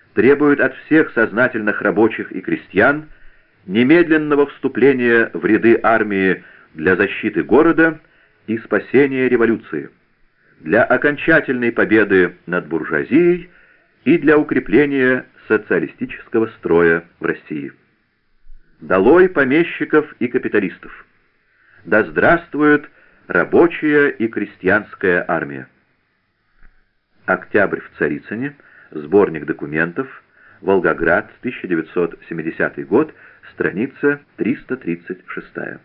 требует от всех сознательных рабочих и крестьян немедленного вступления в ряды армии для защиты города и спасения революции, для окончательной победы над буржуазией и для укрепления социалистического строя в России. Долой помещиков и капиталистов! Да здравствует рабочая и крестьянская армия! Октябрь в Царицыне. Сборник документов. Волгоград, 1970 год. Страница 336.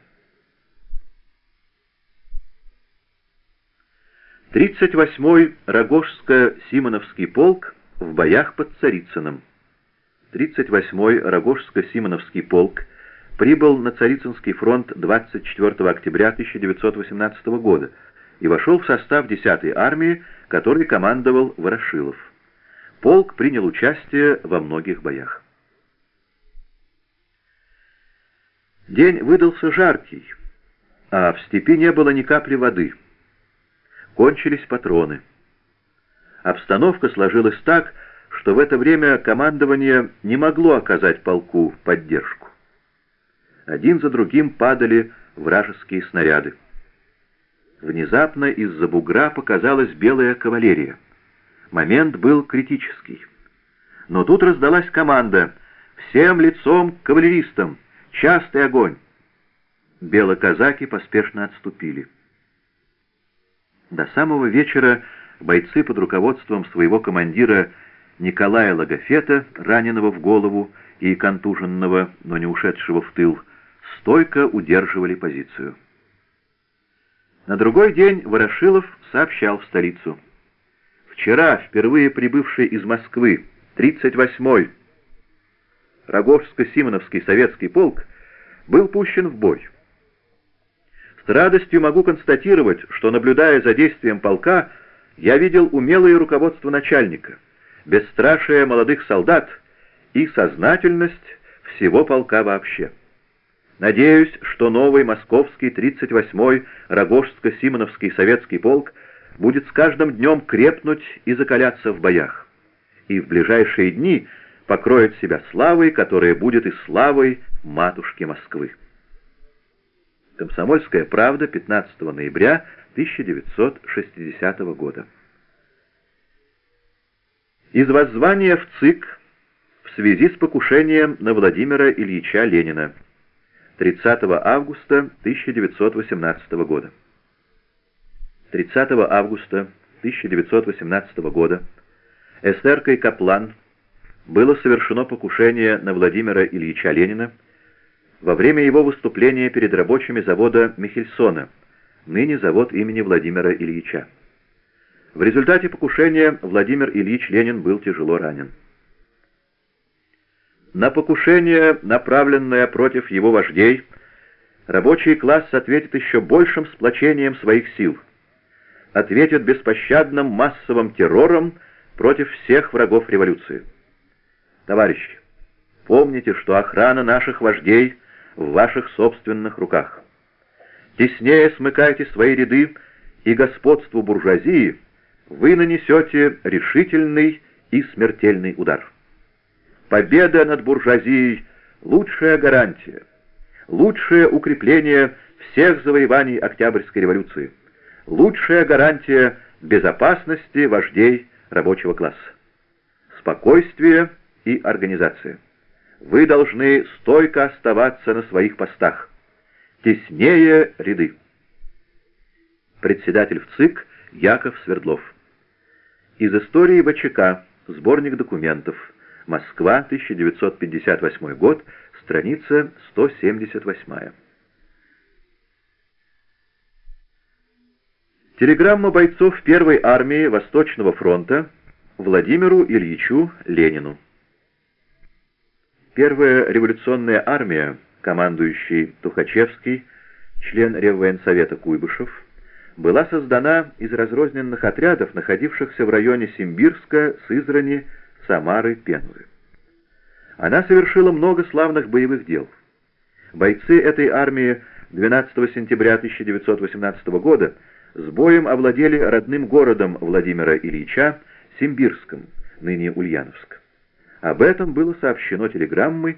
38-й Рогожско-Симоновский полк в боях под Царицыным. 38-й Рогожско-Симоновский полк прибыл на Царицынский фронт 24 октября 1918 года и вошел в состав 10-й армии, которой командовал Ворошилов. Полк принял участие во многих боях. День выдался жаркий, а в степи не было ни капли воды. Кончились патроны. Обстановка сложилась так, что в это время командование не могло оказать полку поддержку. Один за другим падали вражеские снаряды. Внезапно из-за бугра показалась белая кавалерия. Момент был критический. Но тут раздалась команда: «Всем лицом к кавалеристам! Частый огонь!» Белоказаки поспешно отступили. До самого вечера бойцы под руководством своего командира Николая Логофета, раненого в голову и контуженного, но не ушедшего в тыл, стойко удерживали позицию. На другой день Ворошилов сообщал в столицу: «Вчера, впервые прибывший из Москвы, 38-й Рогожско-Симоновский советский полк был пущен в бой. С радостью могу констатировать, что, наблюдая за действием полка, я видел умелое руководство начальника, бесстрашие молодых солдат и сознательность всего полка вообще. Надеюсь, что новый московский 38-й Рогожско-Симоновский советский полк будет с каждым днем крепнуть и закаляться в боях, и в ближайшие дни покроет себя славой, которая будет и славой матушки Москвы». Комсомольская правда, 15 ноября 1960 года. Из воззвания в ЦИК в связи с покушением на Владимира Ильича Ленина. 30 августа 1918 года. 30 августа 1918 года эсеркой Каплан было совершено покушение на Владимира Ильича Ленина во время его выступления перед рабочими завода Михельсона, ныне завод имени Владимира Ильича. В результате покушения Владимир Ильич Ленин был тяжело ранен. На покушение, направленное против его вождей, рабочий класс ответит еще большим сплочением своих сил, ответит беспощадным массовым террором против всех врагов революции. Товарищи, помните, что охрана наших вождей в ваших собственных руках. Теснее смыкайте свои ряды, и господству буржуазии вы нанесете решительный и смертельный удар. Победа над буржуазией — лучшая гарантия, лучшее укрепление всех завоеваний Октябрьской революции, лучшая гарантия безопасности вождей рабочего класса. Спокойствие и организация. Вы должны стойко оставаться на своих постах. Теснее ряды. Председатель в ЦИК Яков Свердлов. Из истории ВЧК. Сборник документов. Москва, 1958 год. Страница 178. Телеграмма бойцов Первой армии Восточного фронта Владимиру Ильичу Ленину. Первая революционная армия, командующий Тухачевский, член Реввоенсовета Куйбышев, была создана из разрозненных отрядов, находившихся в районе Симбирска, Сызрани, Самары, Пензы. Она совершила много славных боевых дел. Бойцы этой армии 12 сентября 1918 года с боем овладели родным городом Владимира Ильича, Симбирском, ныне Ульяновск. Об этом было сообщено телеграммой